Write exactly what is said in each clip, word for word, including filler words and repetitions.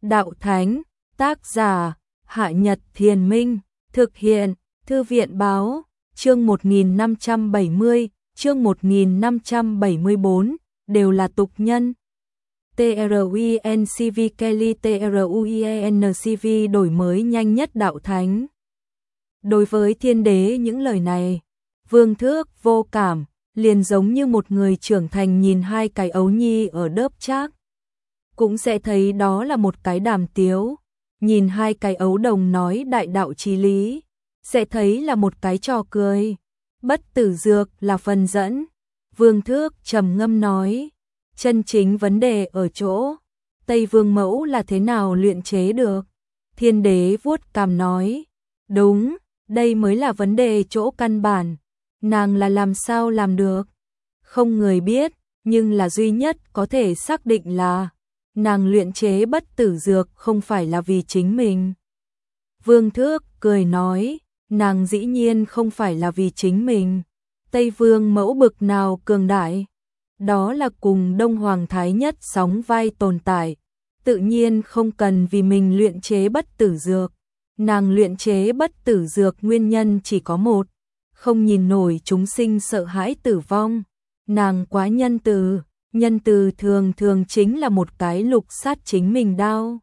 đạo thánh, tác giả, Hạ Nhật Thiền Minh, thực hiện, Thư viện Báo, chương một nghìn năm trăm bảy mươi, chương một nghìn năm trăm bảy mươi bốn, đều là tục nhân. TRUINCV Kelly TRUIENCV đổi mới nhanh nhất đạo thánh. Đối với thiên đế những lời này, Vương Thước vô cảm, liền giống như một người trưởng thành nhìn hai cái ấu nhi ở đớp trác. Cũng sẽ thấy đó là một cái đàm tiếu, nhìn hai cái ấu đồng nói đại đạo chí lý, sẽ thấy là một cái trò cười. Bất tử dược là phần dẫn. Vương Thước trầm ngâm nói, chân chính vấn đề ở chỗ, Tây Vương mẫu là thế nào luyện chế được? Thiên đế vuốt cằm nói, đúng, đây mới là vấn đề chỗ căn bản, nàng là làm sao làm được? Không người biết, nhưng là duy nhất có thể xác định là, nàng luyện chế bất tử dược không phải là vì chính mình. Vương Thước cười nói, nàng dĩ nhiên không phải là vì chính mình. Tây Vương mẫu bực nào cường đại, đó là cùng Đông Hoàng Thái Nhất sóng vai tồn tại, tự nhiên không cần vì mình luyện chế bất tử dược. Nàng luyện chế bất tử dược nguyên nhân chỉ có một, không nhìn nổi chúng sinh sợ hãi tử vong. Nàng quá nhân từ, nhân từ thường thường chính là một cái lục sát chính mình đao.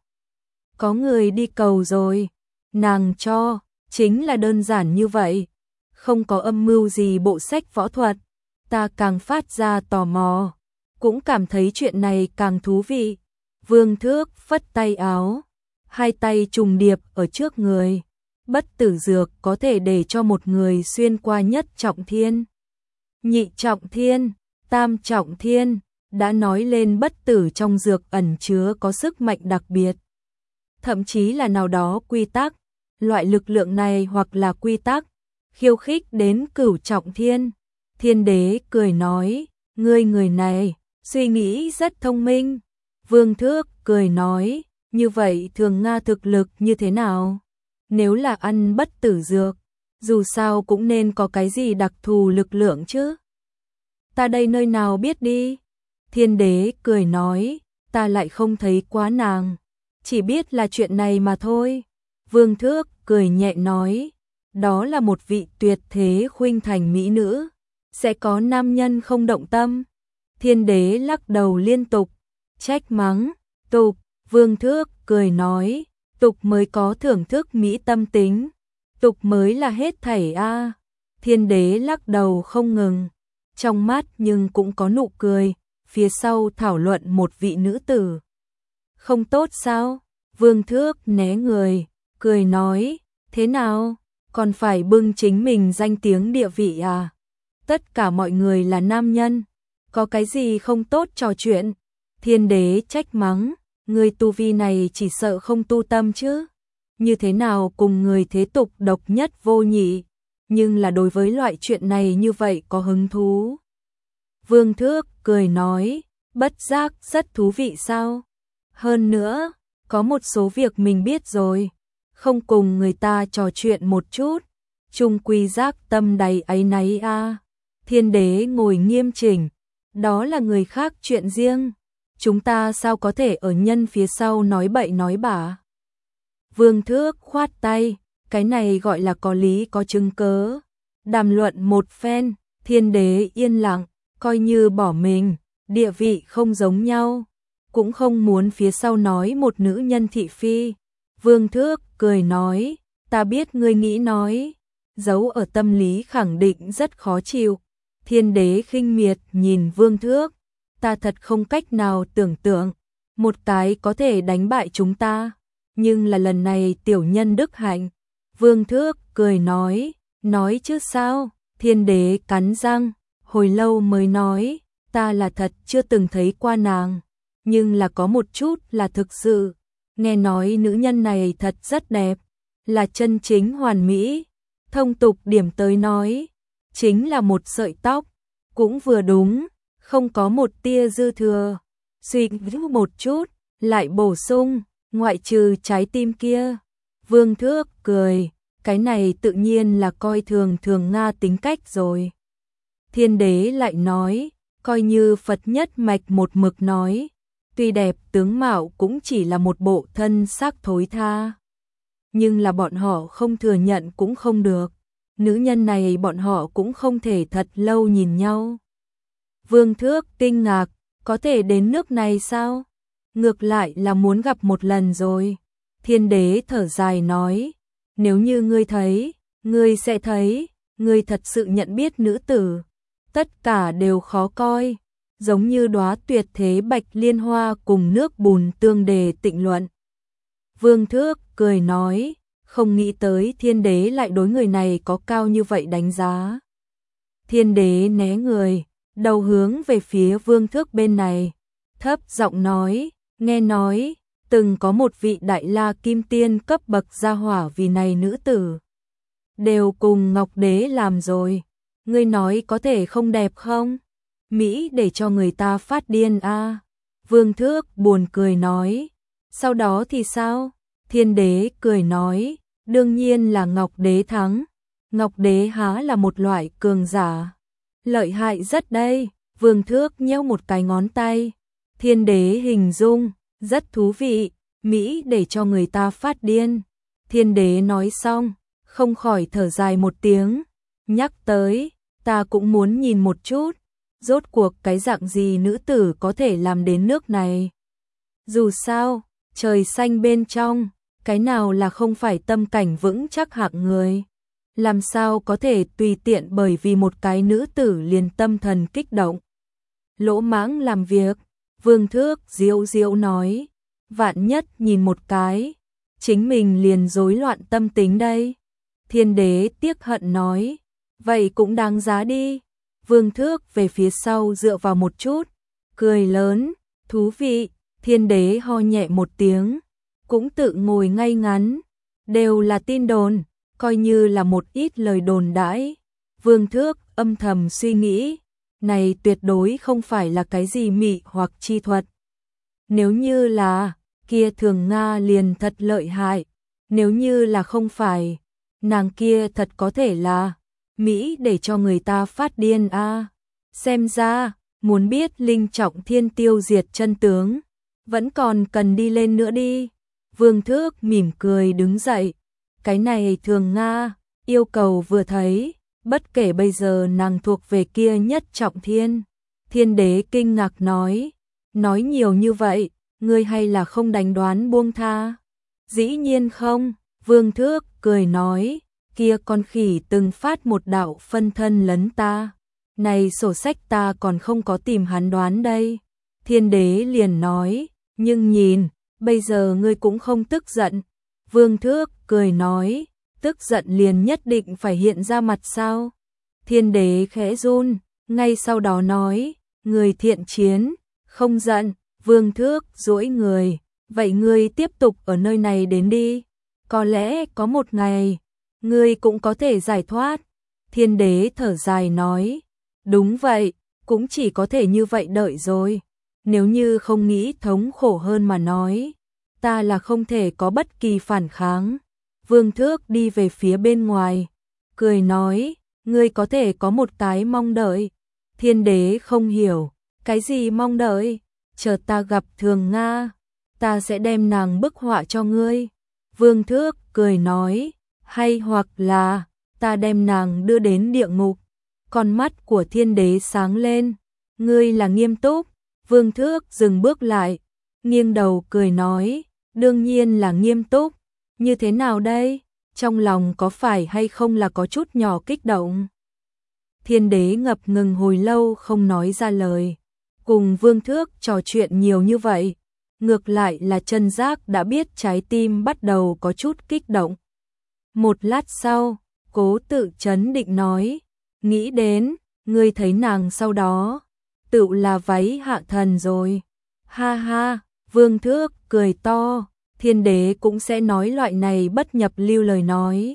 Có người đi cầu rồi, nàng cho, chính là đơn giản như vậy, không có âm mưu gì bộ sách võ thuật. Ta càng phát ra tò mò, cũng cảm thấy chuyện này càng thú vị. Vương Thước phất tay áo, hai tay trùng điệp ở trước người. Bất tử dược có thể để cho một người xuyên qua nhất trọng thiên, nhị trọng thiên, tam trọng thiên. Đã nói lên bất tử trong dược ẩn chứa có sức mạnh đặc biệt, thậm chí là nào đó quy tắc. Loại lực lượng này hoặc là quy tắc khiêu khích đến cửu trọng thiên. Thiên đế cười nói, ngươi người này suy nghĩ rất thông minh. Vương Thước cười nói, như vậy thường Nga thực lực như thế nào? Nếu là ăn bất tử dược, dù sao cũng nên có cái gì đặc thù lực lượng chứ. Ta đây nơi nào biết đi. Thiên đế cười nói, ta lại không thấy quá nàng, chỉ biết là chuyện này mà thôi. Vương Thước cười nhẹ nói, đó là một vị tuyệt thế khuynh thành mỹ nữ, sẽ có nam nhân không động tâm. Thiên đế lắc đầu liên tục, trách mắng, tục. Vương Thước cười nói, tục mới có thưởng thức mỹ tâm tính, tục mới là hết thảy a. À. Thiên đế lắc đầu không ngừng, trong mắt nhưng cũng có nụ cười. Phía sau thảo luận một vị nữ tử, không tốt sao? Vương Thước né người, cười nói, thế nào, còn phải bưng chính mình danh tiếng địa vị à? Tất cả mọi người là nam nhân, có cái gì không tốt trò chuyện? Thiên đế trách mắng, người tu vi này chỉ sợ không tu tâm chứ? Như thế nào cùng người thế tục độc nhất vô nhị, nhưng là đối với loại chuyện này như vậy có hứng thú? Vương Thước cười nói, bất giác rất thú vị sao? Hơn nữa, có một số việc mình biết rồi, không cùng người ta trò chuyện một chút, chung quy giác tâm đầy áy náy a. À. Thiên đế ngồi nghiêm chỉnh, đó là người khác chuyện riêng, chúng ta sao có thể ở nhân phía sau nói bậy nói bạ. Vương Thước khoát tay, cái này gọi là có lý có chứng cớ. Đàm luận một phen, thiên đế yên lặng, coi như bỏ mình, địa vị không giống nhau, cũng không muốn phía sau nói một nữ nhân thị phi. Vương Thước cười nói, ta biết ngươi nghĩ nói, giấu ở tâm lý khẳng định rất khó chịu. Thiên đế khinh miệt nhìn Vương Thước, ta thật không cách nào tưởng tượng, một cái có thể đánh bại chúng ta, nhưng là lần này tiểu nhân đức hạnh. Vương Thước cười nói, nói chứ sao? Thiên đế cắn răng, hồi lâu mới nói, ta là thật chưa từng thấy qua nàng, nhưng là có một chút là thực sự, nghe nói nữ nhân này thật rất đẹp, là chân chính hoàn mỹ, thông tục điểm tới nói, chính là một sợi tóc, cũng vừa đúng, không có một tia dư thừa. Suy nghĩ một chút, lại bổ sung, ngoại trừ trái tim kia. Vương Thước cười, cái này tự nhiên là coi thường thường Nga tính cách rồi. Thiên đế lại nói, coi như Phật nhất mạch một mực nói, tuy đẹp tướng mạo cũng chỉ là một bộ thân xác thối tha. Nhưng là bọn họ không thừa nhận cũng không được, nữ nhân này bọn họ cũng không thể thật lâu nhìn nhau. Vương Thước kinh ngạc, có thể đến nước này sao? Ngược lại là muốn gặp một lần rồi. Thiên đế thở dài nói, nếu như ngươi thấy, ngươi sẽ thấy, ngươi thật sự nhận biết nữ tử, tất cả đều khó coi, giống như đóa tuyệt thế bạch liên hoa cùng nước bùn tương đề tịnh luận. Vương Thước cười nói, không nghĩ tới thiên đế lại đối người này có cao như vậy đánh giá. Thiên đế né người, đầu hướng về phía Vương Thước bên này, thấp giọng nói, nghe nói, từng có một vị đại la kim tiên cấp bậc gia hỏa vì này nữ tử. Đều cùng Ngọc Đế làm rồi, ngươi nói có thể không đẹp không? Mỹ để cho người ta phát điên a. À. Vương Thước buồn cười nói, sau đó thì sao? Thiên đế cười nói, đương nhiên là Ngọc Đế thắng. Ngọc Đế há là một loại cường giả. Lợi hại rất đây, Vương Thước nheo một cái ngón tay. Thiên đế hình dung, rất thú vị, Mỹ để cho người ta phát điên. Thiên đế nói xong, không khỏi thở dài một tiếng, nhắc tới, ta cũng muốn nhìn một chút, rốt cuộc cái dạng gì nữ tử có thể làm đến nước này. Dù sao, trời xanh bên trong, cái nào là không phải tâm cảnh vững chắc hạng người. Làm sao có thể tùy tiện bởi vì một cái nữ tử liền tâm thần kích động. Lỗ mãng làm việc, Vương Thước diệu diệu nói, vạn nhất nhìn một cái, chính mình liền rối loạn tâm tính đây. Thiên đế tiếc hận nói, vậy cũng đáng giá đi. Vương Thước về phía sau dựa vào một chút, cười lớn, thú vị. Thiên đế ho nhẹ một tiếng, cũng tự ngồi ngay ngắn, đều là tin đồn, coi như là một ít lời đồn đãi. Vương Thước âm thầm suy nghĩ, này tuyệt đối không phải là cái gì mị hoặc chi thuật. Nếu như là, kia Thường Nga liền thật lợi hại, nếu như là không phải, nàng kia thật có thể là Mỹ để cho người ta phát điên a. À. Xem ra, muốn biết Linh Trọng Thiên tiêu diệt chân tướng, vẫn còn cần đi lên nữa đi. Vương Thước mỉm cười đứng dậy, cái này Thường Nga, yêu cầu vừa thấy, bất kể bây giờ nàng thuộc về kia Nhất Trọng Thiên. Thiên đế kinh ngạc nói, nói nhiều như vậy, ngươi hay là không đánh đoán buông tha? Dĩ nhiên không, Vương Thước cười nói, kia con khỉ từng phát một đạo phân thân lấn ta, này sổ sách ta còn không có tìm hắn đoán đây. Thiên đế liền nói, nhưng nhìn, bây giờ ngươi cũng không tức giận. Vương Thước cười nói, tức giận liền nhất định phải hiện ra mặt sao? Thiên đế khẽ run, ngay sau đó nói, người thiện chiến, không giận. Vương Thước duỗi người, vậy ngươi tiếp tục ở nơi này đến đi, có lẽ có một ngày, ngươi cũng có thể giải thoát. Thiên đế thở dài nói, đúng vậy, cũng chỉ có thể như vậy đợi rồi, nếu như không nghĩ thống khổ hơn mà nói, ta là không thể có bất kỳ phản kháng. Vương Thước đi về phía bên ngoài, cười nói, ngươi có thể có một cái mong đợi. Thiên đế không hiểu, cái gì mong đợi? Chờ ta gặp Thường Nga, ta sẽ đem nàng bức họa cho ngươi. Vương Thước cười nói, hay hoặc là, ta đem nàng đưa đến địa ngục. Con mắt của thiên đế sáng lên, ngươi là nghiêm túc. Vương Thước dừng bước lại, nghiêng đầu cười nói, đương nhiên là nghiêm túc. Như thế nào đây? Trong lòng có phải hay không là có chút nhỏ kích động? Thiên đế ngập ngừng hồi lâu không nói ra lời. Cùng Vương Thước trò chuyện nhiều như vậy, ngược lại là Chân Giác đã biết trái tim bắt đầu có chút kích động. Một lát sau, cố tự trấn định nói, nghĩ đến, ngươi thấy nàng sau đó, tự là váy hạ thần rồi. Ha ha, Vương Thước cười to, thiên đế cũng sẽ nói loại này bất nhập lưu lời nói.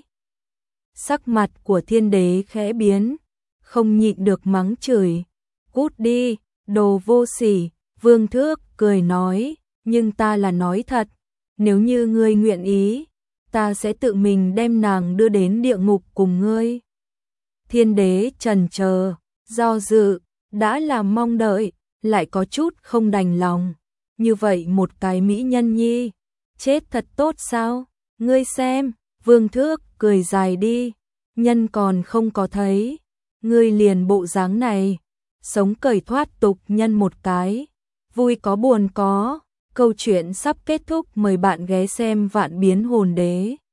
Sắc mặt của thiên đế khẽ biến, không nhịn được mắng chửi, cút đi, đồ vô sỉ. Vương Thước cười nói, nhưng ta là nói thật, nếu như ngươi nguyện ý, ta sẽ tự mình đem nàng đưa đến địa ngục cùng ngươi. Thiên đế chần chờ, do dự, đã là mong đợi, lại có chút không đành lòng. như vậy một cái mỹ nhân nhi, chết thật tốt sao? Ngươi xem, Vương Thước cười dài đi, nhân còn không có thấy, ngươi liền bộ dáng này, sống cởi thoát tục nhân một cái, vui có buồn có. Câu chuyện sắp kết thúc, mời bạn ghé xem Vạn Biến Hồn Đế.